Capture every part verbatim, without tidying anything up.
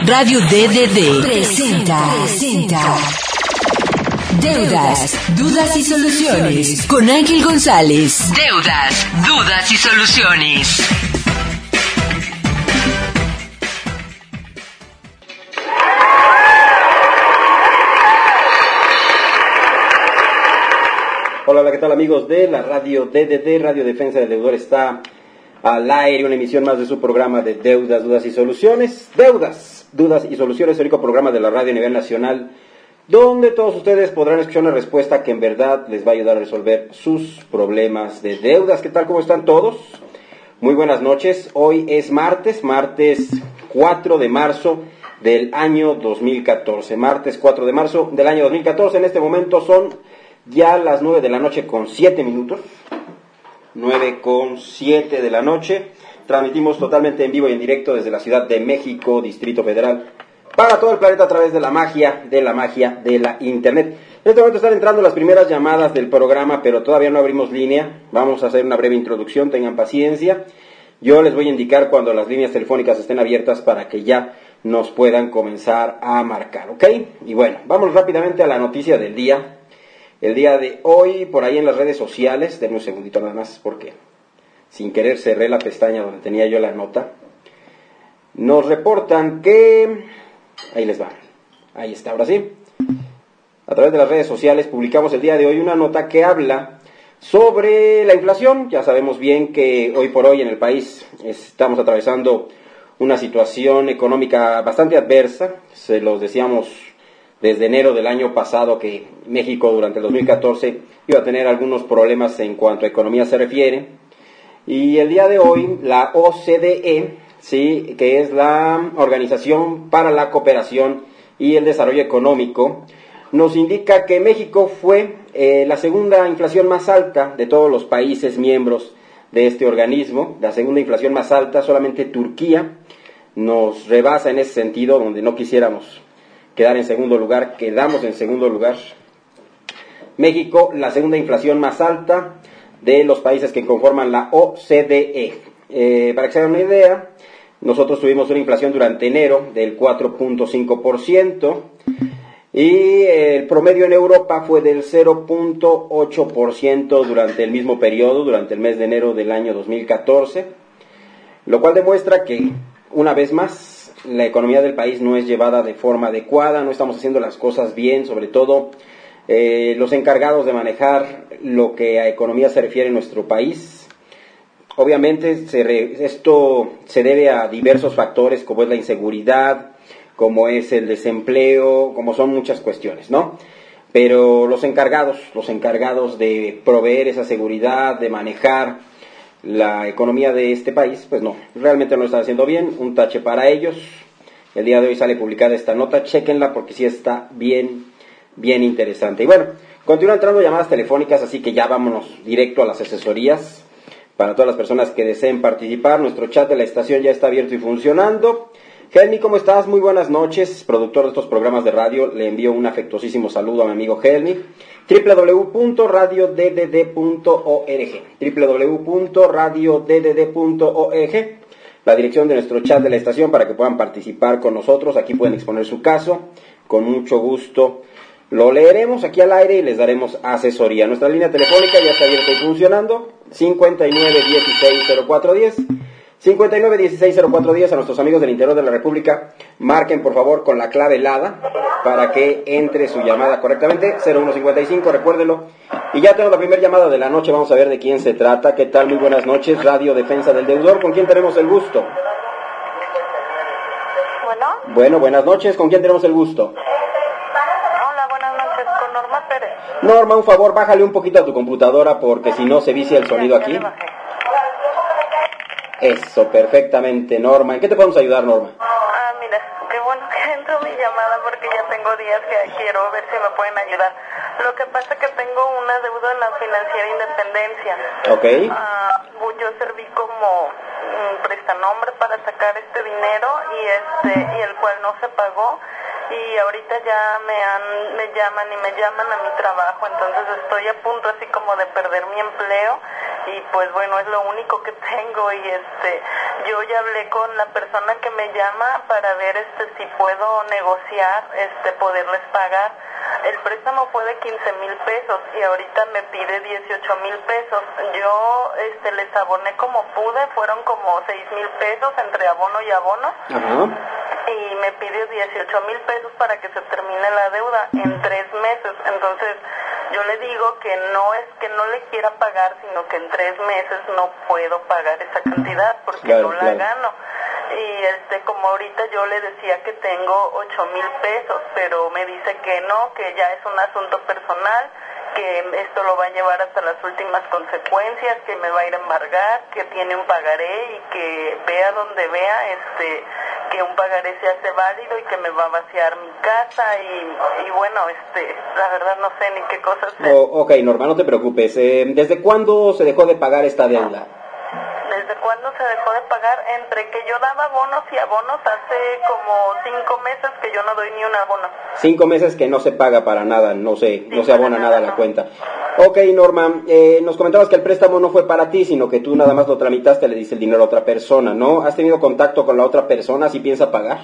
Radio D D D presenta, presenta Deudas, Dudas y Soluciones con Ángel González. Deudas, Dudas y Soluciones. Hola, hola, ¿qué tal amigos de la radio D D D, Radio Defensa del Deudor? Está al aire una emisión más de su programa de Deudas, Dudas y Soluciones. Deudas, Dudas y Soluciones, el único programa de la radio a nivel nacional, donde todos ustedes podrán escuchar una respuesta que en verdad les va a ayudar a resolver sus problemas de deudas. ¿Qué tal? ¿Cómo están todos? Muy buenas noches. Hoy es martes, martes cuatro de marzo del año dos mil catorce. Martes cuatro de marzo del año dos mil catorce. En este momento son ya las nueve de la noche con siete minutos. nueve con siete de la noche. Transmitimos totalmente en vivo y en directo desde la Ciudad de México, Distrito Federal, para todo el planeta a través de la magia, de la magia de la Internet. En este momento están entrando las primeras llamadas del programa, pero todavía no abrimos línea. Vamos a hacer una breve introducción, tengan paciencia. Yo les voy a indicar cuando las líneas telefónicas estén abiertas para que ya nos puedan comenzar a marcar, ¿ok? Y bueno, vamos rápidamente a la noticia del día. El día de hoy, por ahí en las redes sociales, denme un segundito nada más porque sin querer cerré la pestaña donde tenía yo la nota. Nos reportan que... Ahí les va. Ahí está, ahora sí. A través de las redes sociales publicamos el día de hoy una nota que habla sobre la inflación. Ya sabemos bien que hoy por hoy en el país estamos atravesando una situación económica bastante adversa. Se los decíamos desde enero del año pasado que México durante el dos mil catorce iba a tener algunos problemas en cuanto a economía se refiere. Y el día de hoy la O C D E, sí, que es la Organización para la Cooperación y el Desarrollo Económico, nos indica que México fue eh, la segunda inflación más alta de todos los países miembros de este organismo. La segunda inflación más alta, solamente Turquía nos rebasa en ese sentido, donde no quisiéramos quedar en segundo lugar, quedamos en segundo lugar. México, la segunda inflación más alta de los países que conforman la O C D E. Eh, para que se hagan una idea, nosotros tuvimos una inflación durante enero del cuatro punto cinco por ciento y el promedio en Europa fue del cero punto ocho por ciento durante el mismo periodo, durante el mes de enero del año dos mil catorce, lo cual demuestra que, una vez más, la economía del país no es llevada de forma adecuada, no estamos haciendo las cosas bien, sobre todo eh, los encargados de manejar lo que a economía se refiere en nuestro país. Obviamente se re, esto se debe a diversos factores, como es la inseguridad, como es el desempleo, como son muchas cuestiones, ¿no? Pero los encargados, los encargados de proveer esa seguridad, de manejar la economía de este país, pues no, realmente no lo están haciendo bien. Un tache para ellos. El día de hoy sale publicada esta nota, chéquenla porque sí está bien, bien interesante. Y bueno, continúan entrando llamadas telefónicas, así que ya vámonos directo a las asesorías. Para todas las personas que deseen participar, nuestro chat de la estación ya está abierto y funcionando. Helmi, ¿cómo estás? Muy buenas noches, productor de estos programas de radio. Le envío un afectuosísimo saludo a mi amigo Helmi. doble u doble u doble u punto radio d d d punto org, doble u doble u doble u punto radio d d d punto org, la dirección de nuestro chat de la estación para que puedan participar con nosotros. Aquí pueden exponer su caso, con mucho gusto lo leeremos aquí al aire y les daremos asesoría. Nuestra línea telefónica ya está abierta y funcionando, cincuenta y nueve dieciséis cero cuatro diez, cincuenta y nueve dieciséis cero cuatro diez. A nuestros amigos del interior de la República, marquen por favor con la clave helada para que entre su llamada correctamente, cero uno cincuenta y cinco, recuérdelo. Y ya tenemos la primera llamada de la noche, vamos a ver de quién se trata. ¿Qué tal? Muy buenas noches, Radio Defensa del Deudor, ¿con quién tenemos el gusto? Bueno. Bueno, buenas noches, ¿con quién tenemos el gusto? Hola, buenas noches, con Norma Pérez. Norma, un favor, bájale un poquito a tu computadora porque si no se vicia el sonido aquí. Eso, perfectamente, Norma. ¿En qué te podemos ayudar, Norma? Ah, mira, qué bueno que entró mi llamada porque ya tengo días que quiero ver si me pueden ayudar. Lo que pasa es que tengo una deuda en la Financiera Independencia. Ok. Ah, yo serví como un prestanombre para sacar este dinero y este y el cual no se pagó. Y ahorita ya me han, me llaman y me llaman a mi trabajo, entonces estoy a punto así como de perder mi empleo y pues bueno, es lo único que tengo. Y este yo ya hablé con la persona que me llama para ver este si puedo negociar, este poderles pagar. El préstamo fue de quince mil pesos y ahorita me pide dieciocho mil pesos. Yo este les aboné como pude, fueron como seis mil pesos entre abono y abono. Ajá. Y me pidió dieciocho mil pesos para que se termine la deuda en tres meses. Entonces yo le digo que no es que no le quiera pagar, sino que en tres meses no puedo pagar esa cantidad porque claro, no la claro. gano. Y este como ahorita yo le decía que tengo ocho mil pesos, pero me dice que no, que ya es un asunto personal, que esto lo va a llevar hasta las últimas consecuencias, que me va a ir a embargar, que tiene un pagaré y que vea donde vea, este que un pagaré se hace válido y que me va a vaciar mi casa y, y bueno, este la verdad no sé ni qué cosas hacer. Oh, ok, Norma, no te preocupes. Eh, ¿Desde cuándo se dejó de pagar esta deuda? ¿Desde cuándo se dejó de pagar? Entre que yo daba bonos y abonos hace como cinco meses que yo no doy ni un abono. Cinco meses que no se paga para nada, no se, Sí, no se abona nada a la no. cuenta. Ok, Norma, eh, nos comentabas que el préstamo no fue para ti, sino que tú nada más lo tramitaste, le diste el dinero a otra persona, ¿no? ¿Has tenido contacto con la otra persona si piensa pagar?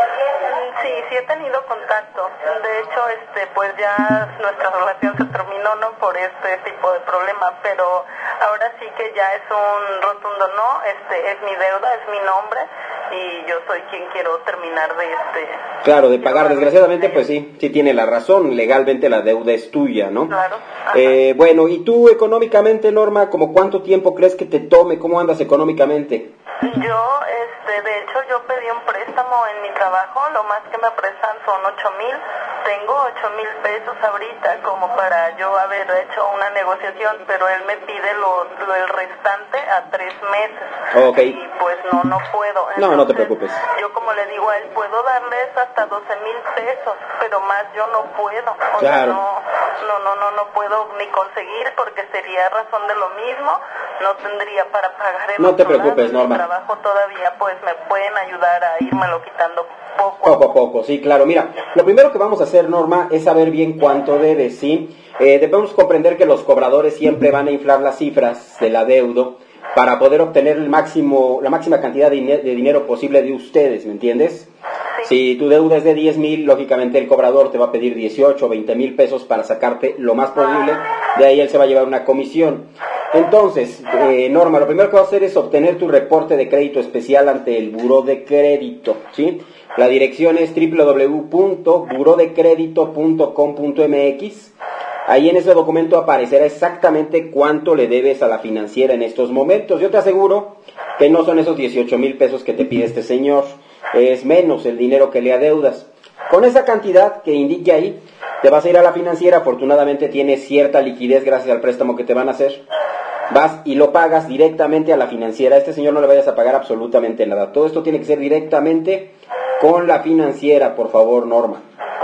Sí, sí he tenido contacto. De hecho, este, pues ya nuestra relación se terminó, ¿no? Por este tipo de problema, pero ahora sí que ya es un rotundo no. Este, es mi deuda, es mi nombre y yo soy quien quiero terminar de este. Claro, de pagar, desgraciadamente, pues sí, sí tiene la razón, legalmente la deuda es tuya, ¿no? Claro. Eh, bueno, ¿y tú económicamente, Norma, como cuánto tiempo crees que te tome? ¿Cómo andas económicamente? Yo, este, de hecho, yo pedí un préstamo en mi trabajo, lo más que me prestan son ocho mil. Tengo ocho mil pesos ahorita como para yo haber hecho una negociación, pero él me pide lo, lo el restante a tres meses. Ok. Y pues no, no puedo. Entonces, no, no te preocupes. Yo como le digo a él, puedo darles hasta doce mil pesos, pero más yo no puedo. O Claro. sea, no, no, no, no, no puedo ni conseguir porque sería razón de lo mismo. No tendría para pagar el No te otro lado. preocupes, Norma. Mi trabajo todavía, pues me pueden ayudar a irmelo quitando poco a Poco a poco, sí, claro. Mira, lo primero que vamos a hacer, Norma, es saber bien cuánto debes, ¿sí? Eh, debemos comprender que los cobradores siempre van a inflar las cifras del adeudo para poder obtener el máximo, la máxima cantidad de, diner- de dinero posible de ustedes, ¿me entiendes? Sí. Si tu deuda es de diez mil, lógicamente el cobrador te va a pedir dieciocho o veinte mil pesos para sacarte lo más posible, de ahí él se va a llevar una comisión. Entonces, eh, Norma, lo primero que va a hacer es obtener tu reporte de crédito especial ante el Buró de Crédito, ¿sí? La dirección es doble u doble u doble u punto buró de crédito punto com punto m x. Ahí en ese documento aparecerá exactamente cuánto le debes a la financiera en estos momentos. Yo te aseguro que no son esos dieciocho mil pesos que te pide este señor, es menos el dinero que le adeudas. Con esa cantidad que indique ahí, te vas a ir a la financiera, afortunadamente tienes cierta liquidez gracias al préstamo que te van a hacer. Vas y lo pagas directamente a la financiera. A este señor no le vayas a pagar absolutamente nada. Todo esto tiene que ser directamente con la financiera, por favor, Norma.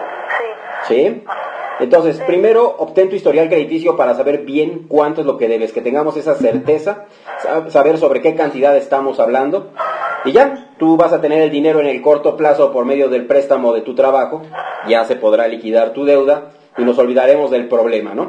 Sí. ¿Sí? Entonces, primero, obtén tu historial crediticio para saber bien cuánto es lo que debes, que tengamos esa certeza, saber sobre qué cantidad estamos hablando. Y ya, tú vas a tener el dinero en el corto plazo por medio del préstamo de tu trabajo. Ya se podrá liquidar tu deuda y nos olvidaremos del problema, ¿no?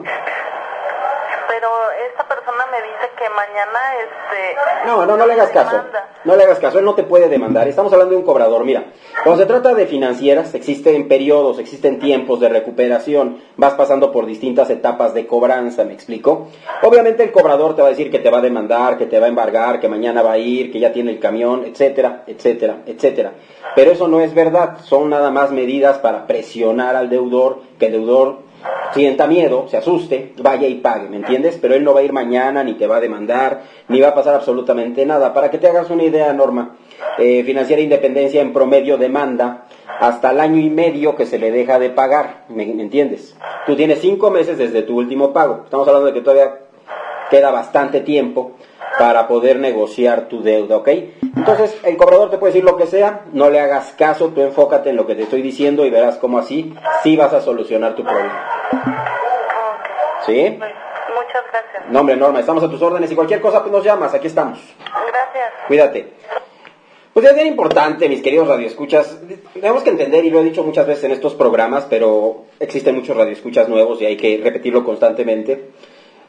Pero esta persona me dice que mañana, este... No, no, no le hagas caso. demanda. No le hagas caso, él no te puede demandar. Estamos hablando de un cobrador. Mira, cuando se trata de financieras, existen periodos, existen tiempos de recuperación. Vas pasando por distintas etapas de cobranza, ¿me explico? Obviamente el cobrador te va a decir que te va a demandar, que te va a embargar, que mañana va a ir, que ya tiene el camión, etcétera, etcétera, etcétera. Pero eso no es verdad. Son nada más medidas para presionar al deudor, que el deudor sienta miedo, se asuste, vaya y pague, ¿me entiendes? Pero él no va a ir mañana, ni te va a demandar, ni va a pasar absolutamente nada. Para que te hagas una idea, Norma, eh, Financiera Independencia en promedio demanda hasta el año y medio que se le deja de pagar, ¿me, me entiendes? Tú tienes cinco meses desde tu último pago. Estamos hablando de que todavía queda bastante tiempo para poder negociar tu deuda, ¿ok? Entonces, el cobrador te puede decir lo que sea, no le hagas caso, tú enfócate en lo que te estoy diciendo y verás cómo así sí vas a solucionar tu problema. ¿Sí? Muchas gracias. No, hombre, Norma, estamos a tus órdenes y cualquier cosa pues nos llamas, aquí estamos. Gracias. Cuídate. Pues es bien importante, mis queridos radioescuchas, tenemos que entender, y lo he dicho muchas veces en estos programas, pero existen muchos radioescuchas nuevos y hay que repetirlo constantemente.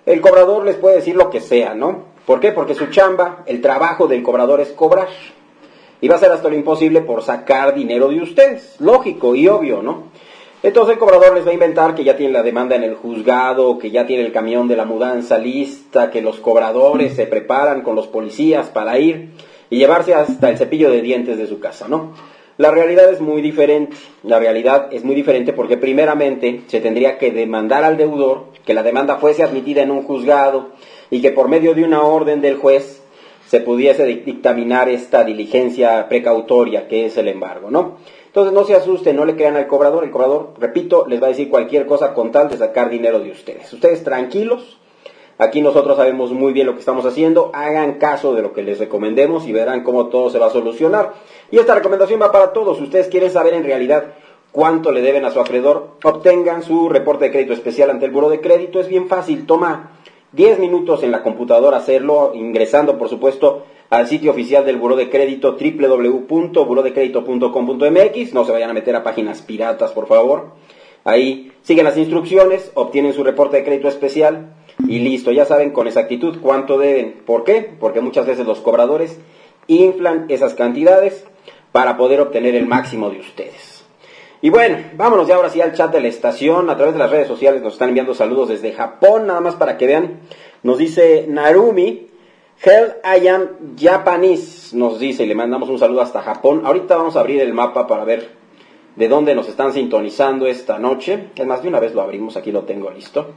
el cobrador les puede decir lo que sea, ¿no? ¿Por qué? Porque su chamba, el trabajo del cobrador es cobrar. Y va a hacer hasta lo imposible por sacar dinero de ustedes. Lógico y obvio, ¿no? Entonces el cobrador les va a inventar que ya tiene la demanda en el juzgado, que ya tiene el camión de la mudanza lista, que los cobradores se preparan con los policías para ir y llevarse hasta el cepillo de dientes de su casa, ¿no? La realidad es muy diferente. La realidad es muy diferente porque primeramente se tendría que demandar al deudor, que la demanda fuese admitida en un juzgado y que por medio de una orden del juez se pudiese dictaminar esta diligencia precautoria que es el embargo, ¿no? Entonces no se asusten, no le crean al cobrador. El cobrador, repito, les va a decir cualquier cosa con tal de sacar dinero de ustedes. Ustedes tranquilos, aquí nosotros sabemos muy bien lo que estamos haciendo, hagan caso de lo que les recomendemos y verán cómo todo se va a solucionar. Y esta recomendación va para todos. Si ustedes quieren saber en realidad cuánto le deben a su acreedor, obtengan su reporte de crédito especial ante el Buró de Crédito. Es bien fácil, toma diez minutos en la computadora hacerlo, ingresando por supuesto al sitio oficial del Buró de Crédito, doble u doble u doble u punto buró de crédito punto com punto m x. No se vayan a meter a páginas piratas, por favor. Ahí siguen las instrucciones, obtienen su reporte de crédito especial y listo. Ya saben con exactitud cuánto deben. ¿Por qué? Porque muchas veces los cobradores inflan esas cantidades para poder obtener el máximo de ustedes. Y bueno, vámonos ya ahora sí al chat de la estación. A través de las redes sociales nos están enviando saludos desde Japón, nada más para que vean. Nos dice Narumi, Hell I am Japanese, nos dice, y le mandamos un saludo hasta Japón. Ahorita vamos a abrir el mapa para ver de dónde nos están sintonizando esta noche. Es más, de una vez lo abrimos, aquí lo tengo listo.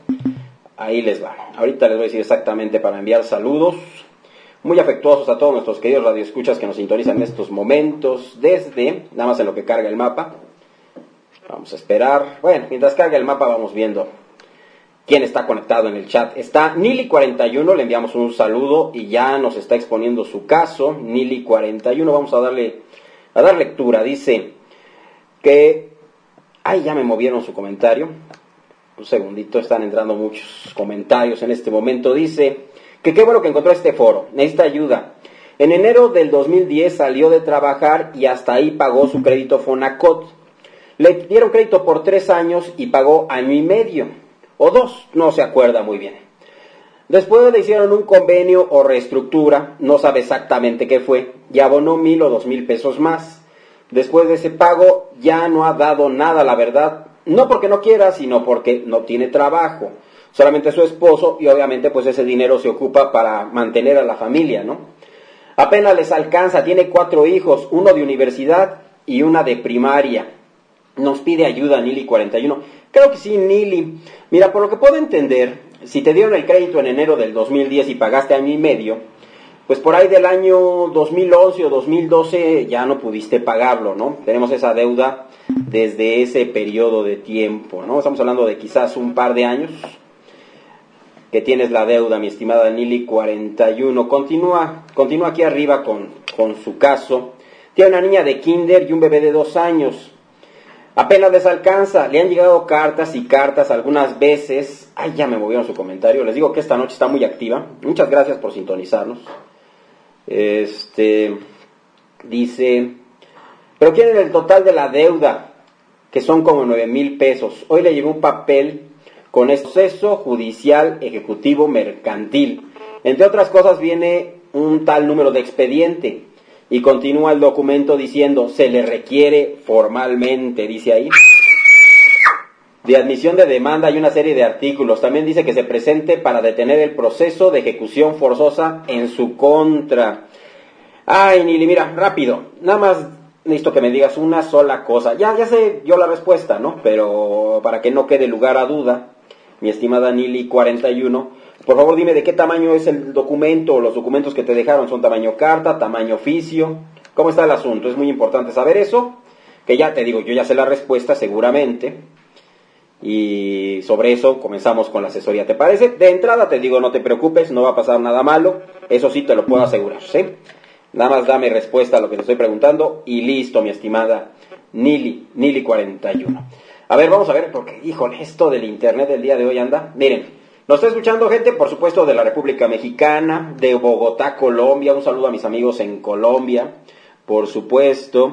Ahí les va. Ahorita les voy a decir exactamente para enviar saludos muy afectuosos a todos nuestros queridos radioescuchas que nos sintonizan en estos momentos desde, nada más en lo que carga el mapa. Vamos a esperar. Bueno, mientras carga el mapa vamos viendo quién está conectado en el chat. Está Nili cuarenta y uno, le enviamos un saludo y ya nos está exponiendo su caso. Nili cuarenta y uno, vamos a darle a dar lectura. Dice que... Ay, ya me movieron su comentario. Un segundito, están entrando muchos comentarios en este momento. Dice que qué bueno que encontró este foro, necesita ayuda. En enero del dos mil diez salió de trabajar y hasta ahí pagó su crédito Fonacot. Le dieron crédito por tres años y pagó año y medio, o dos, no se acuerda muy bien. Después le hicieron un convenio o reestructura, no sabe exactamente qué fue, y abonó mil o dos mil pesos más. Después de ese pago ya no ha dado nada, la verdad, no porque no quiera, sino porque no tiene trabajo. Solamente su esposo y obviamente pues ese dinero se ocupa para mantener a la familia, ¿no? Apenas les alcanza, tiene cuatro hijos, uno de universidad y una de primaria. Nos pide ayuda Nili cuarenta y uno. Creo que sí, Nili. Mira, por lo que puedo entender, si te dieron el crédito en enero del dos mil diez y pagaste año y medio, pues por ahí del año dos mil once o dos mil doce ya no pudiste pagarlo, ¿no? Tenemos esa deuda desde ese periodo de tiempo, ¿no? Estamos hablando de quizás un par de años que tienes la deuda, mi estimada Nili cuarenta y uno. Continúa, continúa aquí arriba con, con su caso. Tiene una niña de kinder y un bebé de dos años. Apenas les alcanza, le han llegado cartas y cartas algunas veces. Ay, ya me movieron su comentario. Les digo que esta noche está muy activa. Muchas gracias por sintonizarnos. Este, dice, pero quieren el total de la deuda, que son como nueve mil pesos. Hoy le llegó un papel con este proceso judicial ejecutivo mercantil. Entre otras cosas viene un tal número de expediente. Y continúa el documento diciendo, se le requiere formalmente, dice ahí, de admisión de demanda y una serie de artículos. También dice que se presente para detener el proceso de ejecución forzosa en su contra. Ay, Nili, mira, rápido, nada más necesito que me digas una sola cosa. Ya, ya sé yo la respuesta, ¿no? Pero para que no quede lugar a duda, mi estimada Nili cuarenta y uno, por favor dime de qué tamaño es el documento o los documentos que te dejaron. ¿Son tamaño carta, tamaño oficio? ¿Cómo está el asunto? Es muy importante saber eso, que ya te digo, yo ya sé la respuesta seguramente. Y sobre eso comenzamos con la asesoría, ¿te parece? De entrada te digo, no te preocupes, no va a pasar nada malo, eso sí te lo puedo asegurar, ¿sí? Nada más dame respuesta a lo que te estoy preguntando y listo, mi estimada Nili, Nili cuarenta y uno. A ver, vamos a ver, porque, híjole, esto del internet del día de hoy anda. Miren, nos está escuchando gente, por supuesto, de la República Mexicana, de Bogotá, Colombia. Un saludo a mis amigos en Colombia, por supuesto.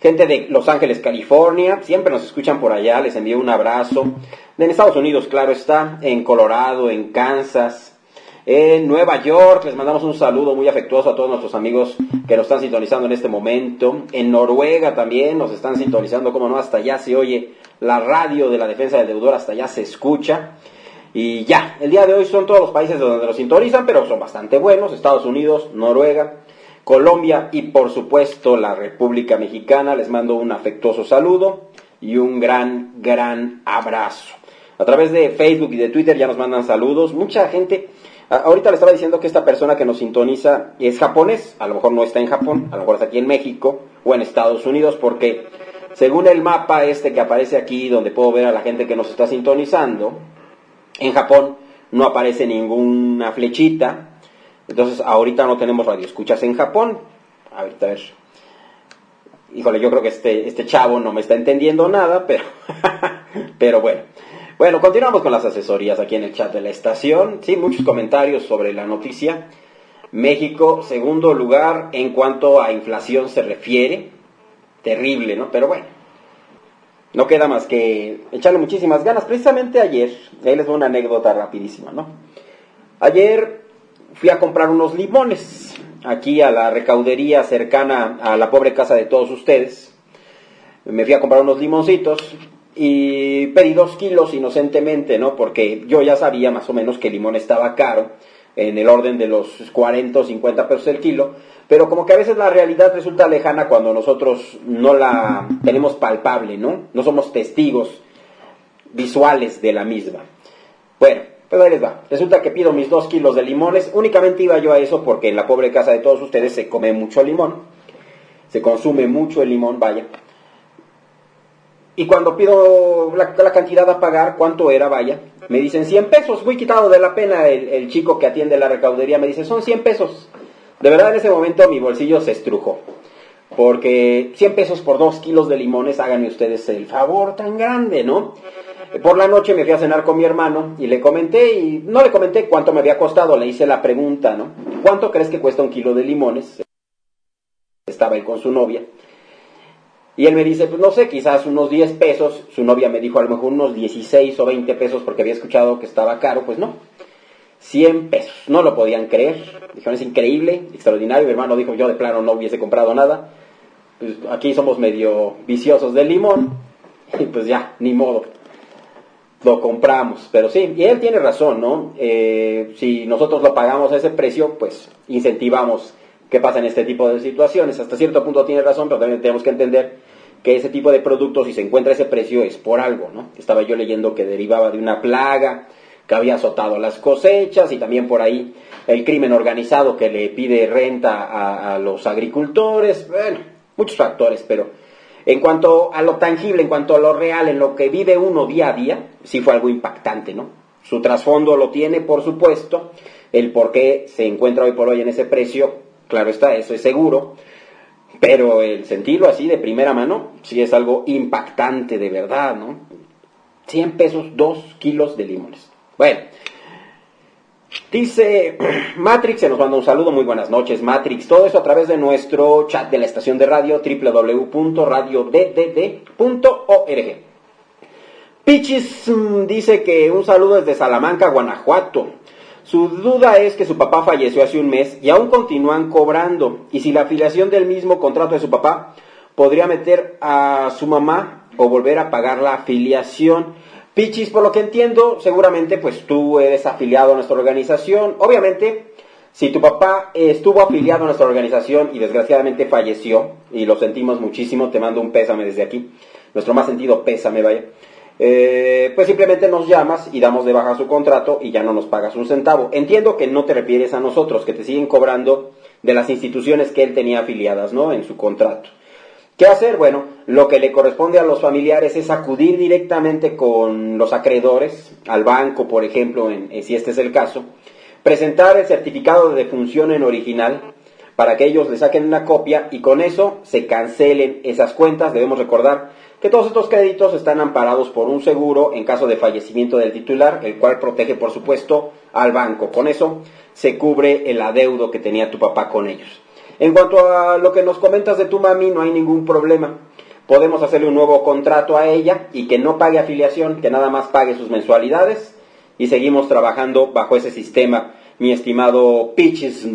gente de Los Ángeles, California, siempre nos escuchan por allá, les envío un abrazo. En Estados Unidos, claro está, en Colorado, en Kansas, en Nueva York, les mandamos un saludo muy afectuoso a todos nuestros amigos que nos están sintonizando en este momento. En Noruega también nos están sintonizando, como no, hasta allá se oye la radio de la defensa del deudor, hasta allá se escucha. Y ya, el día de hoy son todos los países donde nos sintonizan, pero son bastante buenos: Estados Unidos, Noruega, Colombia y por supuesto la República Mexicana. Les mando un afectuoso saludo y un gran, gran abrazo. A través de Facebook y de Twitter ya nos mandan saludos. Mucha gente, ahorita le estaba diciendo que esta persona que nos sintoniza es japonés, a lo mejor no está en Japón, a lo mejor está aquí en México o en Estados Unidos, porque según el mapa este que aparece aquí, donde puedo ver a la gente que nos está sintonizando, en Japón no aparece ninguna flechita. Entonces ahorita no tenemos radioescuchas en Japón. Ahorita a ver. Híjole, yo creo que este, este chavo no me está entendiendo nada, pero, pero bueno. Bueno, continuamos con las asesorías aquí en el chat de la estación. Sí, muchos comentarios sobre la noticia. México, segundo lugar en cuanto a inflación se refiere. Terrible, ¿no? Pero bueno, no queda más que echarle muchísimas ganas. Precisamente ayer, ahí les doy una anécdota rapidísima, ¿no? Ayer fui a comprar unos limones aquí a la recaudería cercana a la pobre casa de todos ustedes. Me fui a comprar unos limoncitos y pedí dos kilos inocentemente, ¿no? Porque yo ya sabía más o menos que el limón estaba caro, en el orden de los cuarenta o cincuenta pesos el kilo, pero como que a veces la realidad resulta lejana cuando nosotros no la tenemos palpable, ¿no? No somos testigos visuales de la misma. Bueno, pues ahí les va. Resulta que pido mis dos kilos de limones. Únicamente iba yo a eso porque en la pobre casa de todos ustedes se come mucho limón. Se consume mucho el limón, vaya. Y cuando pido la, la cantidad a pagar, ¿cuánto era? Vaya, me dicen cien pesos. Muy quitado de la pena el, el chico que atiende la recaudería. Me dice, son cien pesos. De verdad, en ese momento mi bolsillo se estrujó. Porque cien pesos por dos kilos de limones, háganme ustedes el favor tan grande, ¿no? Por la noche me fui a cenar con mi hermano y le comenté, y no le comenté cuánto me había costado, le hice la pregunta, ¿no? ¿Cuánto crees que cuesta un kilo de limones? Estaba él con su novia. Y él me dice, pues no sé, quizás unos diez pesos. Su novia me dijo a lo mejor unos dieciséis o veinte pesos porque había escuchado que estaba caro. Pues no, cien pesos. No lo podían creer. Dijeron, es increíble, extraordinario. Mi hermano dijo, yo de plano no hubiese comprado nada. Pues aquí somos medio viciosos del limón. Y pues ya, ni modo. Lo compramos. Pero sí, y él tiene razón, ¿no? Eh, si nosotros lo pagamos a ese precio, pues incentivamos que pasa en este tipo de situaciones. Hasta cierto punto tiene razón, pero también tenemos que entender que ese tipo de productos, si se encuentra ese precio, es por algo, ¿no? Estaba yo leyendo que derivaba de una plaga que había azotado las cosechas, y también por ahí el crimen organizado que le pide renta a, a los agricultores. Bueno, muchos factores, pero en cuanto a lo tangible, en cuanto a lo real, en lo que vive uno día a día, sí fue algo impactante, ¿no? Su trasfondo lo tiene, por supuesto, el por qué se encuentra hoy por hoy en ese precio. Claro está, eso es seguro, pero el sentirlo así de primera mano, sí es algo impactante de verdad, ¿no? cien pesos, dos kilos de limones. Bueno, dice Matrix, se nos manda un saludo, muy buenas noches Matrix, todo eso a través de nuestro chat de la estación de radio, doble u doble u doble u punto radio d d d punto org. Pichis mmm, dice que un saludo desde Salamanca, Guanajuato. Su duda es que su papá falleció hace un mes y aún continúan cobrando. Y si la afiliación del mismo contrato de su papá podría meter a su mamá o volver a pagar la afiliación. Pichis, por lo que entiendo, seguramente pues tú eres afiliado a nuestra organización. Obviamente, si tu papá estuvo afiliado a nuestra organización y desgraciadamente falleció, y lo sentimos muchísimo, te mando un pésame desde aquí, nuestro más sentido pésame, vaya. Eh, pues simplemente nos llamas y damos de baja su contrato y ya no nos pagas un centavo. Entiendo que no te refieres a nosotros, que te siguen cobrando de las instituciones que él tenía afiliadas, ¿no? En su contrato. ¿Qué hacer? Bueno, lo que le corresponde a los familiares es acudir directamente con los acreedores, al banco, por ejemplo, en, en, si este es el caso, presentar el certificado de defunción en original para que ellos le saquen una copia y con eso se cancelen esas cuentas. Debemos recordar que todos estos créditos están amparados por un seguro en caso de fallecimiento del titular, el cual protege, por supuesto, al banco. Con eso se cubre el adeudo que tenía tu papá con ellos. En cuanto a lo que nos comentas de tu mami, no hay ningún problema. podemos hacerle un nuevo contrato a ella y que no pague afiliación, que nada más pague sus mensualidades y seguimos trabajando bajo ese sistema, mi estimado Pitches.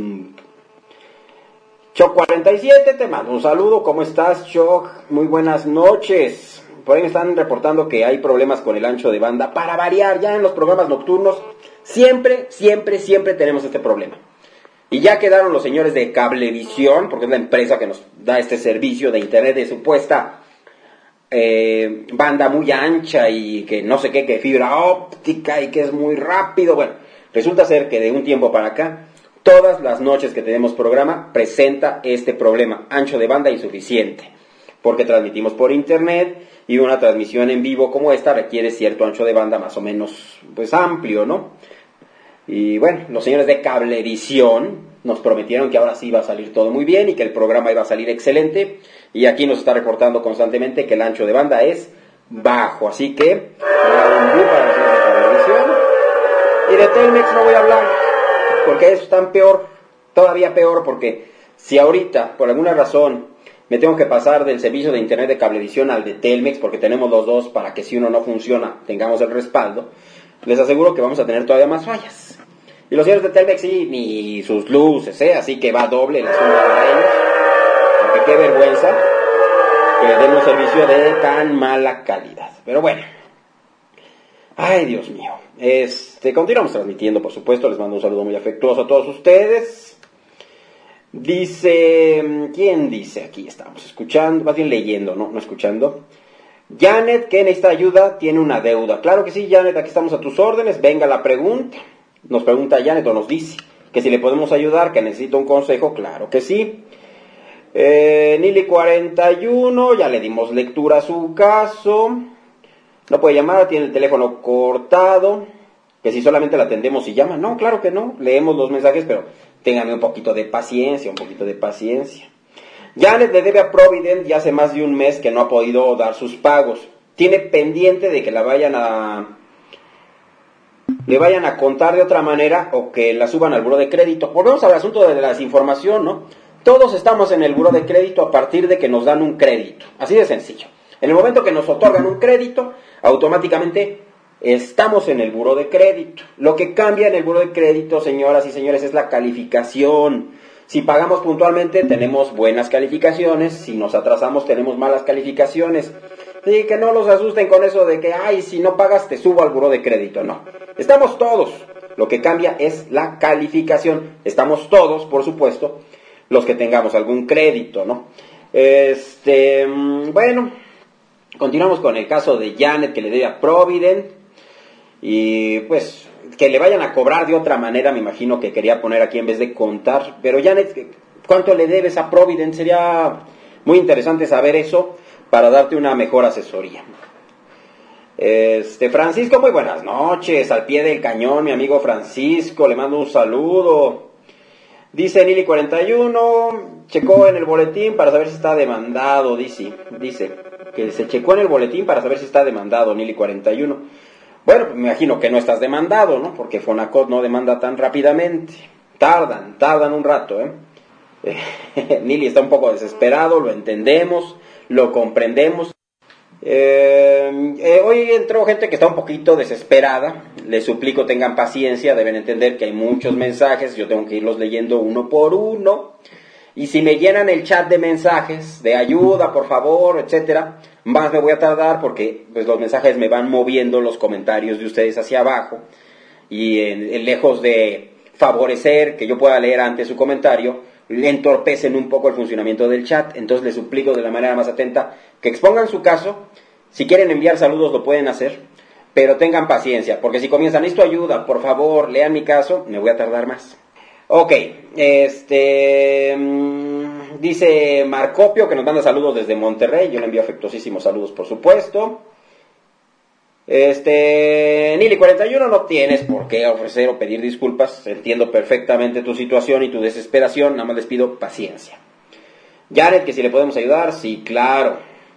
Choc cuarenta y siete, te mando un saludo. ¿Cómo estás, Choc? Muy buenas noches. Por ahí me están reportando que hay problemas con el ancho de banda. Para variar, ya en los programas nocturnos, siempre, siempre, siempre tenemos este problema. Y ya quedaron los señores de Cablevisión, porque es la empresa que nos da este servicio de internet de supuesta eh, banda muy ancha y que no sé qué, que fibra óptica y que es muy rápido. Bueno, resulta ser que de un tiempo para acá, todas las noches que tenemos programa, presenta este problema, ancho de banda insuficiente, porque transmitimos por internet y una transmisión en vivo como esta requiere cierto ancho de banda más o menos pues amplio, ¿no? Y bueno, los señores de Cablevisión nos prometieron que ahora sí iba a salir todo muy bien y que el programa iba a salir excelente, y aquí nos está reportando constantemente que el ancho de banda es bajo, así que para los señores de Cablevisión. Y de Telmex no voy a hablar, porque eso es tan peor, todavía peor, porque si ahorita, por alguna razón, me tengo que pasar del servicio de internet de Cablevisión al de Telmex, porque tenemos los dos para que si uno no funciona, tengamos el respaldo, les aseguro que vamos a tener todavía más fallas. Y los señores de Telmex sí, ni sus luces, ¿eh? Así que va doble la suma para ellos, porque qué vergüenza que den un servicio de tan mala calidad. Pero bueno, ay, Dios mío. Este, continuamos transmitiendo, por supuesto. Les mando un saludo muy afectuoso a todos ustedes. Dice, ¿quién dice? Aquí estamos escuchando, más bien leyendo, no, no escuchando. Janet, que necesita ayuda, tiene una deuda. Claro que sí, Janet, aquí estamos a tus órdenes. Venga la pregunta. Nos pregunta Janet o nos dice que si le podemos ayudar, que necesita un consejo. Claro que sí. Eh, Nili cuarenta y uno, ya le dimos lectura a su caso. No puede llamar, tiene el teléfono cortado. Que si solamente la atendemos y llama. No, claro que no. Leemos los mensajes, pero téngame un poquito de paciencia, un poquito de paciencia. Janet le debe a Provident ya hace más de un mes que no ha podido dar sus pagos. Tiene pendiente de que la vayan a... le vayan a contar de otra manera o que la suban al buró de crédito. Volvemos al asunto de la desinformación, ¿no? Todos estamos en el buró de crédito a partir de que nos dan un crédito. Así de sencillo. En el momento que nos otorgan un crédito, automáticamente estamos en el buró de crédito. Lo que cambia en el buró de crédito, señoras y señores, es la calificación. Si pagamos puntualmente, tenemos buenas calificaciones. Si nos atrasamos, tenemos malas calificaciones. Sí, que no los asusten con eso de que, ay, si no pagas, te subo al buró de crédito. No, estamos todos. Lo que cambia es la calificación. Estamos todos, por supuesto, los que tengamos algún crédito, ¿no? Este, bueno, continuamos con el caso de Janet, que le debe a Provident. Y pues, que le vayan a cobrar de otra manera, me imagino que quería poner aquí en vez de contar. Pero Janet, ¿cuánto le debes a Provident? Sería muy interesante saber eso para darte una mejor asesoría. Este, Francisco, muy buenas noches, al pie del cañón, mi amigo Francisco, le mando un saludo. Dice Nili cuarenta y uno, checó en el boletín para saber si está demandado, dice, dice, que se checó en el boletín para saber si está demandado, Nili cuarenta y uno. Bueno, me imagino que no estás demandado, ¿no? Porque Fonacot no demanda tan rápidamente. Tardan, tardan un rato, ¿eh? eh Nili está un poco desesperado, lo entendemos, lo comprendemos. Eh, eh, hoy entró gente que está un poquito desesperada. Les suplico tengan paciencia, deben entender que hay muchos mensajes, yo tengo que irlos leyendo uno por uno. Y si me llenan el chat de mensajes, de ayuda, por favor, etcétera, más me voy a tardar porque pues, los mensajes me van moviendo los comentarios de ustedes hacia abajo. Y en, en lejos de favorecer que yo pueda leer antes su comentario, le entorpecen un poco el funcionamiento del chat. Entonces les suplico de la manera más atenta que expongan su caso. Si quieren enviar saludos lo pueden hacer, pero tengan paciencia, porque si comienzan, necesito ayuda, por favor, lean mi caso, me voy a tardar más. Ok, este, mmm, dice Marcopio que nos manda saludos desde Monterrey, yo le envío afectuosísimos saludos por supuesto. Este, Nili cuarenta y uno, no tienes por qué ofrecer o pedir disculpas, entiendo perfectamente tu situación y tu desesperación, nada más les pido paciencia. Janet, que si le podemos ayudar, sí, claro.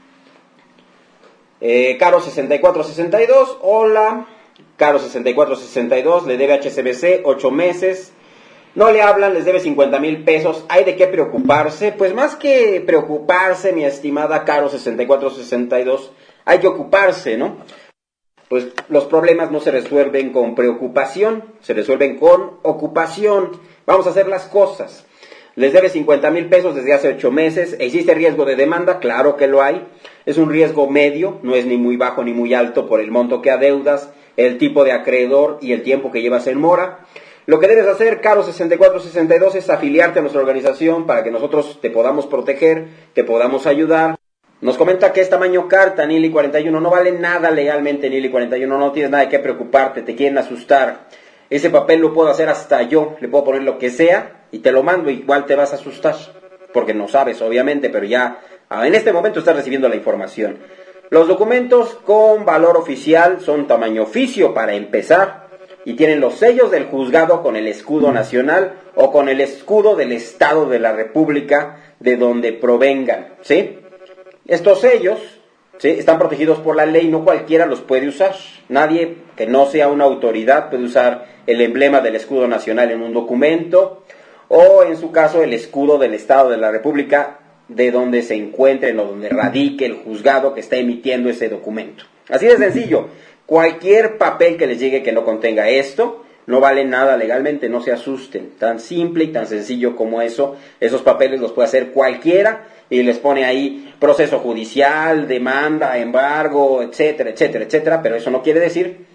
Eh, Caro sesenta y cuatro sesenta y dos, hola, Caro sesenta y cuatro sesenta y dos, le debe H S B C ocho meses. No le hablan, les debe cincuenta mil pesos. ¿Hay de qué preocuparse? Pues más que preocuparse, mi estimada Caro sesenta y cuatro sesenta y dos, hay que ocuparse, ¿no? Pues los problemas no se resuelven con preocupación, se resuelven con ocupación. Vamos a hacer las cosas. Les debe cincuenta mil pesos desde hace ocho meses. ¿Existe riesgo de demanda? Claro que lo hay. Es un riesgo medio, no es ni muy bajo ni muy alto por el monto que adeudas, el tipo de acreedor y el tiempo que llevas en mora. Lo que debes hacer, Caro sesenta y cuatro sesenta y dos, es afiliarte a nuestra organización para que nosotros te podamos proteger, te podamos ayudar. Nos comenta que es tamaño carta, Nili cuarenta y uno, no vale nada legalmente, Nili cuarenta y uno, no tienes nada de qué preocuparte, te quieren asustar. Ese papel lo puedo hacer hasta yo, le puedo poner lo que sea y te lo mando, igual te vas a asustar, porque no sabes, obviamente, pero ya en este momento estás recibiendo la información. Los documentos con valor oficial son tamaño oficio para empezar, y tienen los sellos del juzgado con el escudo nacional o con el escudo del Estado de la República de donde provengan, ¿sí? Estos sellos, ¿sí?, están protegidos por la ley, no cualquiera los puede usar. Nadie que no sea una autoridad puede usar el emblema del escudo nacional en un documento o, en su caso, el escudo del Estado de la República de donde se encuentre o donde radique el juzgado que está emitiendo ese documento. Así de sencillo. Cualquier papel que les llegue que no contenga esto, no vale nada legalmente, no se asusten. Tan simple y tan sencillo como eso. Esos papeles los puede hacer cualquiera y les pone ahí proceso judicial, demanda, embargo, etcétera, etcétera, etcétera. Pero eso no quiere decir...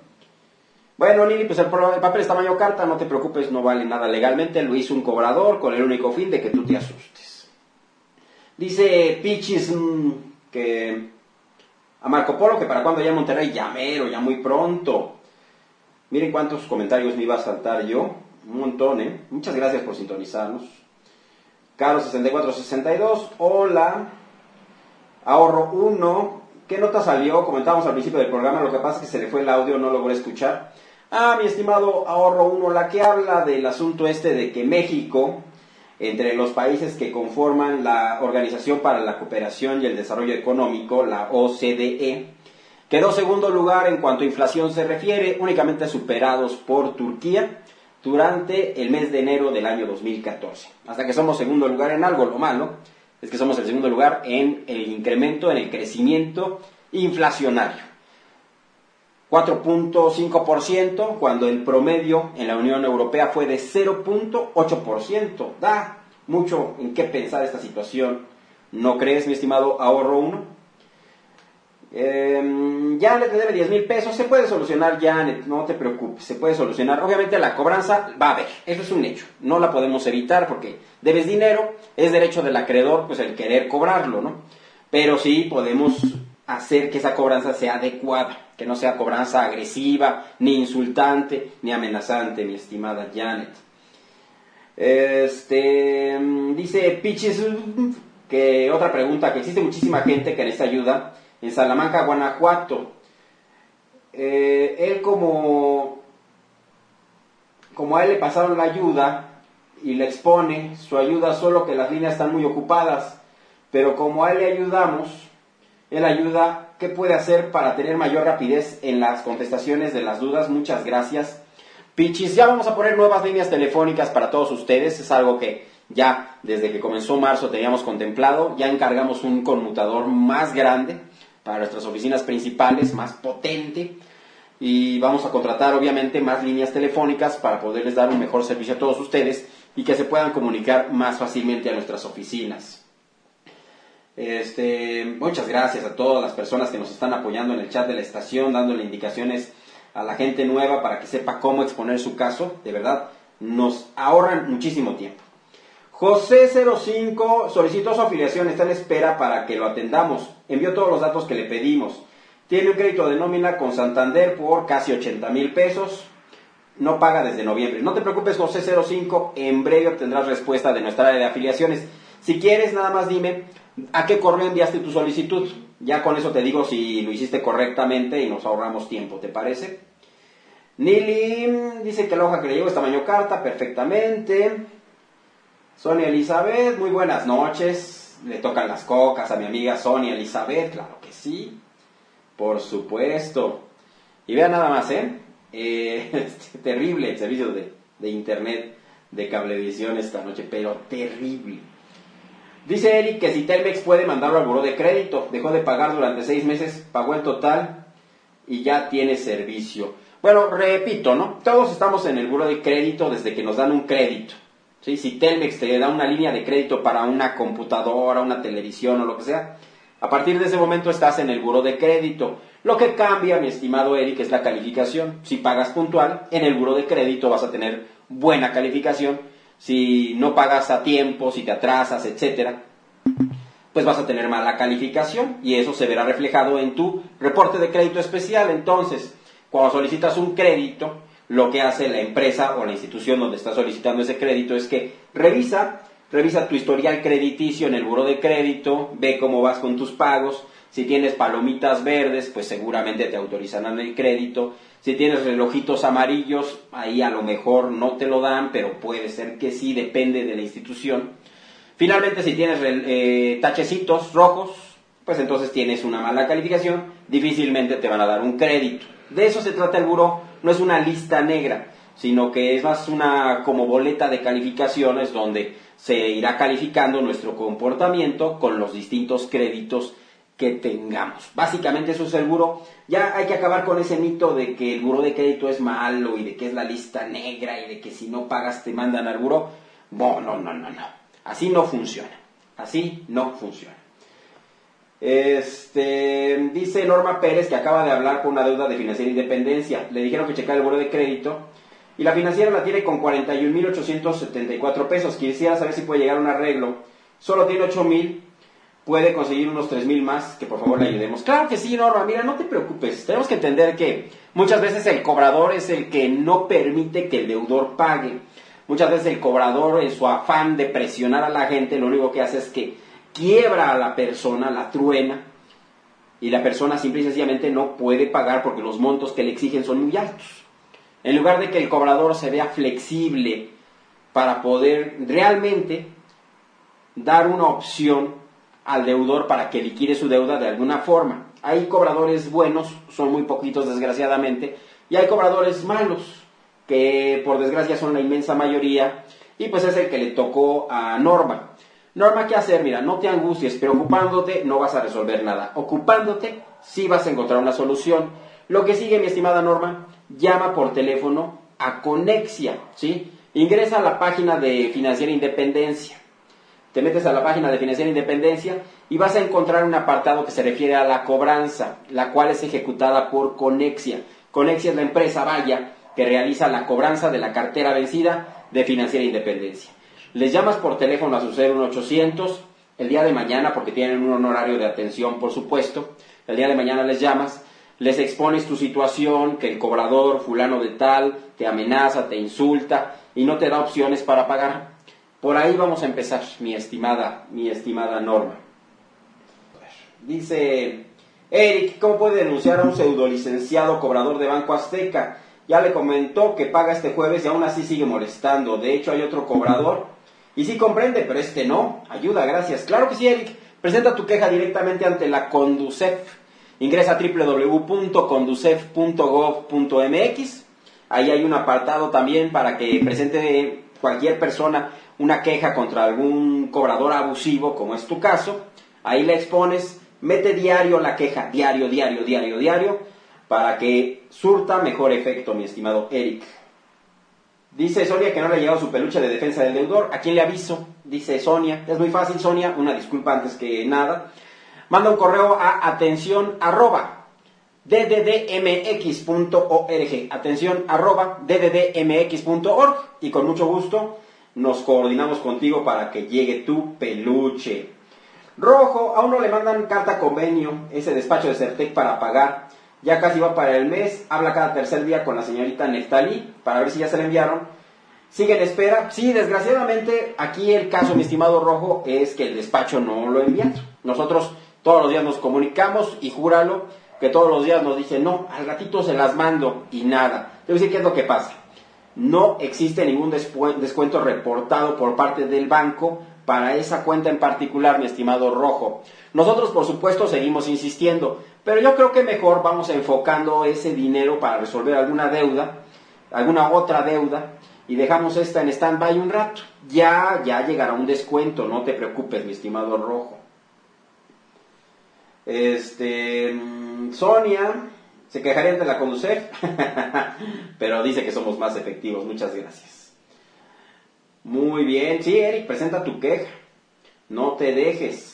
Bueno, Lili, pues el, el papel es tamaño carta, no te preocupes, no vale nada legalmente. Lo hizo un cobrador con el único fin de que tú te asustes. Dice Pichis mmm, que... a Marco Polo, que para cuando ya en Monterrey, ya mero, ya muy pronto. Miren cuántos comentarios me iba a saltar yo, un montón, ¿eh? Muchas gracias por sintonizarnos. Caro sesenta y cuatro sesenta y dos, hola. Ahorro uno, ¿qué nota salió? Comentábamos al principio del programa, lo que pasa es que se le fue el audio, no logré escuchar. Ah, mi estimado Ahorro uno, la que habla del asunto este de que México, entre los países que conforman la Organización para la Cooperación y el Desarrollo Económico, la O C D E, quedó segundo lugar en cuanto a inflación se refiere, únicamente superados por Turquía durante el mes de enero del año dos mil catorce. Hasta que somos segundo lugar en algo, lo malo es que somos el segundo lugar en el incremento, en el crecimiento inflacionario. cuatro punto cinco por ciento, cuando el promedio en la Unión Europea fue de cero punto ocho por ciento. Da mucho en qué pensar esta situación, ¿no crees, mi estimado Ahorro uno? Eh, Janet le debe diez mil pesos, se puede solucionar, Janet, no te preocupes, se puede solucionar. Obviamente la cobranza va a haber, eso es un hecho, no la podemos evitar porque debes dinero, es derecho del acreedor pues el querer cobrarlo, ¿no? Pero sí podemos hacer que esa cobranza sea adecuada, que no sea cobranza agresiva, ni insultante, ni amenazante, mi estimada Janet. Este, dice Pichis, que otra pregunta, que existe muchísima gente que necesita ayuda en Salamanca, Guanajuato. Eh, él como, como a él le pasaron la ayuda y le expone su ayuda, solo que las líneas están muy ocupadas, pero como a él le ayudamos, él ayuda, ¿qué puede hacer para tener mayor rapidez en las contestaciones de las dudas? Muchas gracias. Pichis, ya vamos a poner nuevas líneas telefónicas para todos ustedes, es algo que ya desde que comenzó marzo teníamos contemplado, ya encargamos un conmutador más grande para nuestras oficinas principales, más potente, y vamos a contratar obviamente más líneas telefónicas para poderles dar un mejor servicio a todos ustedes y que se puedan comunicar más fácilmente a nuestras oficinas. Este, muchas gracias a todas las personas que nos están apoyando en el chat de la estación, dándole indicaciones a la gente nueva para que sepa cómo exponer su caso. De verdad, nos ahorran muchísimo tiempo. José cero cinco solicitó su afiliación, está en espera para que lo atendamos. Envió todos los datos que le pedimos. Tiene un crédito de nómina con Santander por casi ochenta mil pesos. No paga desde noviembre. No te preocupes, José cero cinco, en breve obtendrás respuesta de nuestra área de afiliaciones. Si quieres, nada más dime a qué correo enviaste tu solicitud. Ya con eso te digo si lo hiciste correctamente y nos ahorramos tiempo, ¿te parece? Nili dice que la hoja que le llegó es tamaño carta, perfectamente. Sonia Elizabeth, muy buenas noches. Le tocan las cocas a mi amiga Sonia Elizabeth, claro que sí, por supuesto. Y vean nada más, ¿eh? eh terrible el servicio de, de internet de Cablevisión esta noche, pero terrible. Dice Eric que si Telmex puede mandarlo al buró de crédito, dejó de pagar durante seis meses, pagó el total y ya tiene servicio. Bueno, repito, ¿no? Todos estamos en el buró de crédito desde que nos dan un crédito, ¿sí? Si Telmex te da una línea de crédito para una computadora, una televisión o lo que sea, a partir de ese momento estás en el buró de crédito. Lo que cambia, mi estimado Eric, es la calificación. Si pagas puntual, en el buró de crédito vas a tener buena calificación. Si no pagas a tiempo, si te atrasas, etcétera, pues vas a tener mala calificación y eso se verá reflejado en tu reporte de crédito especial. Entonces, cuando solicitas un crédito, lo que hace la empresa o la institución donde estás solicitando ese crédito es que revisa, revisa tu historial crediticio en el buró de crédito, ve cómo vas con tus pagos. Si tienes palomitas verdes, pues seguramente te autorizarán el crédito. Si tienes relojitos amarillos, ahí a lo mejor no te lo dan, pero puede ser que sí, depende de la institución. Finalmente, si tienes eh, tachecitos rojos, pues entonces tienes una mala calificación, difícilmente te van a dar un crédito. De eso se trata el buró, no es una lista negra, sino que es más una como boleta de calificaciones donde se irá calificando nuestro comportamiento con los distintos créditos que tengamos. Básicamente eso es el buró. Ya hay que acabar con ese mito de que el buró de crédito es malo y de que es la lista negra y de que si no pagas te mandan al buró. No, no, no, no, no. Así no funciona. Así no funciona. Este, dice Norma Pérez que acaba de hablar con una deuda de Financiera Independencia. Le dijeron que checara el buró de crédito y la financiera la tiene con cuarenta y un mil ochocientos setenta y cuatro pesos. Quisiera saber si puede llegar a un arreglo. Solo tiene ocho mil. Puede conseguir unos tres mil más, que por favor le ayudemos. Claro que sí, Norma, mira, no te preocupes. Tenemos que entender que muchas veces el cobrador es el que no permite que el deudor pague. Muchas veces el cobrador, en su afán de presionar a la gente, lo único que hace es que quiebra a la persona, la truena, y la persona simple y sencillamente no puede pagar porque los montos que le exigen son muy altos. En lugar de que el cobrador se vea flexible para poder realmente dar una opción al deudor para que liquide su deuda de alguna forma. Hay cobradores buenos, son muy poquitos desgraciadamente, y hay cobradores malos, que por desgracia son la inmensa mayoría, y pues es el que le tocó a Norma. Norma, ¿qué hacer? Mira, no te angusties, preocupándote no vas a resolver nada. Ocupándote sí vas a encontrar una solución. Lo que sigue, mi estimada Norma, llama por teléfono a Conexia, ¿sí? Ingresa a la página de Financiera Independencia. Te metes a la página de Financiera Independencia y vas a encontrar un apartado que se refiere a la cobranza, la cual es ejecutada por Conexia. Conexia es la empresa vaya que realiza la cobranza de la cartera vencida de Financiera Independencia. Les llamas por teléfono a su cero uno ochocientos el día de mañana, porque tienen un horario de atención, por supuesto. El día de mañana les llamas, les expones tu situación, que el cobrador fulano de tal te amenaza, te insulta y no te da opciones para pagar. Por ahí vamos a empezar, mi estimada, mi estimada Norma. Dice Eric, ¿cómo puede denunciar a un pseudolicenciado cobrador de Banco Azteca? Ya le comentó que paga este jueves y aún así sigue molestando. De hecho, hay otro cobrador y sí comprende, pero este no. Ayuda, gracias. Claro que sí, Eric. Presenta tu queja directamente ante la Conducef. Ingresa a doble u doble u doble u punto conducef punto gov punto m x. Ahí hay un apartado también para que presente cualquier persona una queja contra algún cobrador abusivo, como es tu caso. Ahí le expones, mete diario la queja, diario, diario, diario, diario, para que surta mejor efecto, mi estimado Eric. Dice Sonia que no le ha llegado su peluche de defensa del deudor. ¿A quién le aviso? Dice Sonia. Es muy fácil, Sonia, una disculpa antes que nada. Manda un correo a atención arroba d d d m x punto org, atención arroba d d d m x punto org, y con mucho gusto nos coordinamos contigo para que llegue tu peluche. Rojo, a uno le mandan carta convenio, ese despacho de Certec para pagar. Ya casi va para el mes, habla cada tercer día con la señorita Neftalí para ver si ya se le enviaron. Sigue en espera. Sí, desgraciadamente, aquí el caso, mi estimado Rojo, es que el despacho no lo ha enviado. Nosotros todos los días nos comunicamos y júralo que todos los días nos dicen, no, al ratito se las mando y nada. Te voy a decir qué es lo que pasa. No existe ningún descuento reportado por parte del banco para esa cuenta en particular, mi estimado Rojo. Nosotros, por supuesto, seguimos insistiendo, pero yo creo que mejor vamos enfocando ese dinero para resolver alguna deuda, alguna otra deuda, y dejamos esta en stand-by un rato. Ya, ya llegará un descuento, no te preocupes, mi estimado Rojo. Este, Sonia, se quejaría de la conducir, pero dice que somos más efectivos, muchas gracias. Muy bien, sí, Eric, presenta tu queja, no te dejes.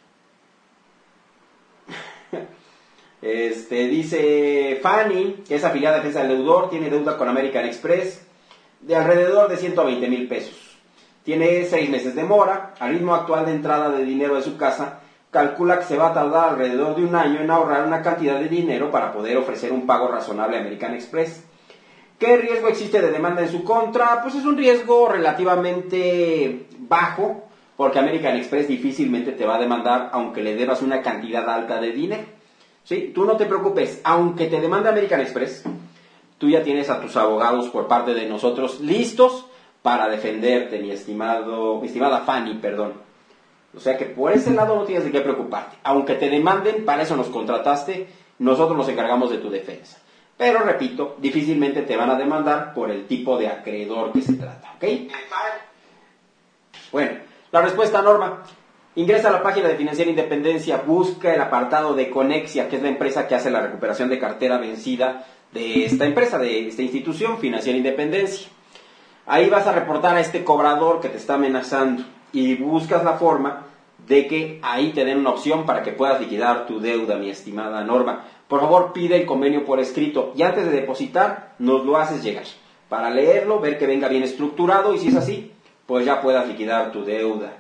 Este, dice Fanny, que es afiliada a Defensa del Deudor, tiene deuda con American Express de alrededor de ciento veinte mil pesos. Tiene seis meses de mora. Al ritmo actual de entrada de dinero de su casa, calcula que se va a tardar alrededor de un año en ahorrar una cantidad de dinero para poder ofrecer un pago razonable a American Express. ¿Qué riesgo existe de demanda en su contra? Pues es un riesgo relativamente bajo, porque American Express difícilmente te va a demandar aunque le debas una cantidad alta de dinero. ¿Sí? Tú no te preocupes, aunque te demande American Express, tú ya tienes a tus abogados por parte de nosotros listos para defenderte, mi estimado, mi estimada Fanny, perdón. O sea que por ese lado no tienes de qué preocuparte. Aunque te demanden, para eso nos contrataste, nosotros nos encargamos de tu defensa. Pero repito, difícilmente te van a demandar por el tipo de acreedor que se trata, ¿ok? Bueno, la respuesta, Norma. Ingresa a la página de Financiera Independencia, busca el apartado de Conexia, que es la empresa que hace la recuperación de cartera vencida de esta empresa, de esta institución, Financiera Independencia. Ahí vas a reportar a este cobrador que te está amenazando y buscas la forma de que ahí te den una opción para que puedas liquidar tu deuda, mi estimada Norma. Por favor, pide el convenio por escrito y antes de depositar nos lo haces llegar para leerlo, ver que venga bien estructurado y si es así, pues ya puedas liquidar tu deuda.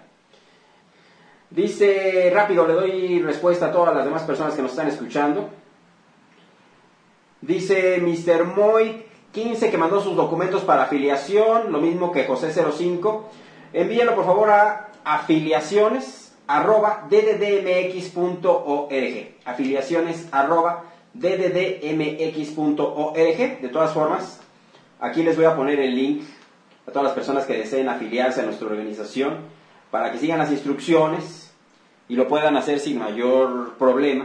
Dice, rápido, le doy respuesta a todas las demás personas que nos están escuchando. Dice mister Moy quince que mandó sus documentos para afiliación, lo mismo que José cero cinco. Envíenlo por favor a afiliaciones arroba d d d m x punto org. Afiliaciones arroba d d d m x punto org. De todas formas, aquí les voy a poner el link a todas las personas que deseen afiliarse a nuestra organización para que sigan las instrucciones y lo puedan hacer sin mayor problema.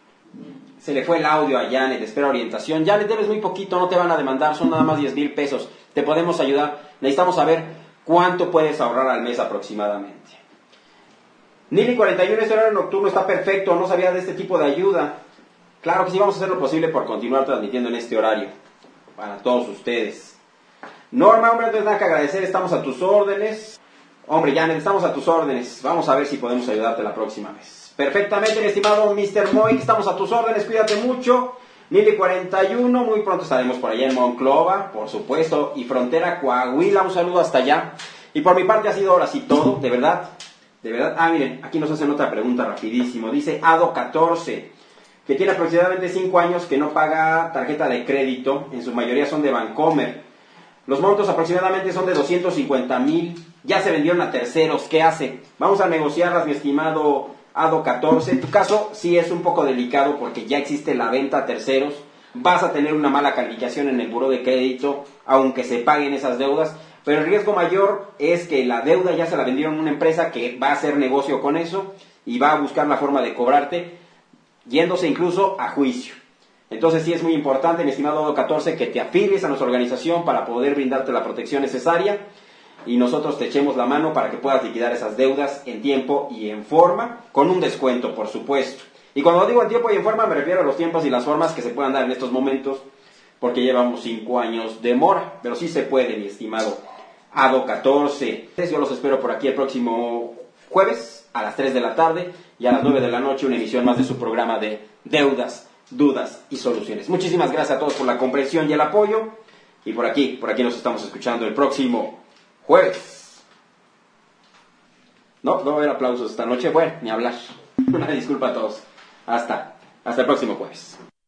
Se le fue el audio a Janet, espera orientación. Janet, debes muy poquito, no te van a demandar, son nada más diez mil pesos. Te podemos ayudar. Necesitamos saber cuánto puedes ahorrar al mes aproximadamente. Nili cuarenta y uno, este horario nocturno está perfecto, no sabía de este tipo de ayuda. Claro que sí, vamos a hacer lo posible por continuar transmitiendo en este horario para todos ustedes. Norma, hombre, no tienes nada que agradecer, estamos a tus órdenes. Hombre, Janet, estamos a tus órdenes. Vamos a ver si podemos ayudarte la próxima vez. Perfectamente, mi estimado mister Moy, estamos a tus órdenes, cuídate mucho. Nili cuarenta y uno, muy pronto estaremos por allá en Monclova, por supuesto, y Frontera Coahuila, un saludo hasta allá. Y por mi parte ha sido ahora sí todo, de verdad, de verdad. Ah, miren, aquí nos hacen otra pregunta rapidísimo. Dice Ado catorce, que tiene aproximadamente cinco años que no paga tarjeta de crédito, en su mayoría son de Bancomer. Los montos aproximadamente son de doscientos cincuenta mil, ya se vendieron a terceros, ¿qué hace? Vamos a negociarlas, mi estimado Ado catorce. Tu caso sí es un poco delicado porque ya existe la venta a terceros, vas a tener una mala calificación en el buró de crédito, aunque se paguen esas deudas, pero el riesgo mayor es que la deuda ya se la vendieron a una empresa que va a hacer negocio con eso y va a buscar la forma de cobrarte, yéndose incluso a juicio. Entonces sí es muy importante, mi estimado Ado catorce, que te afilies a nuestra organización para poder brindarte la protección necesaria y nosotros te echemos la mano para que puedas liquidar esas deudas en tiempo y en forma, con un descuento, por supuesto. Y cuando digo en tiempo y en forma me refiero a los tiempos y las formas que se puedan dar en estos momentos, porque llevamos cinco años de mora, pero sí se puede, mi estimado Ado catorce. Yo los espero por aquí el próximo jueves a las tres de la tarde y a las nueve de la noche una emisión más de su programa de Deudas, Dudas y Soluciones. Muchísimas gracias a todos por la comprensión y el apoyo. Y por aquí, por aquí nos estamos escuchando el próximo jueves. No, no va a haber aplausos esta noche. Bueno, ni hablar. Una disculpa a todos. Hasta, hasta el próximo jueves.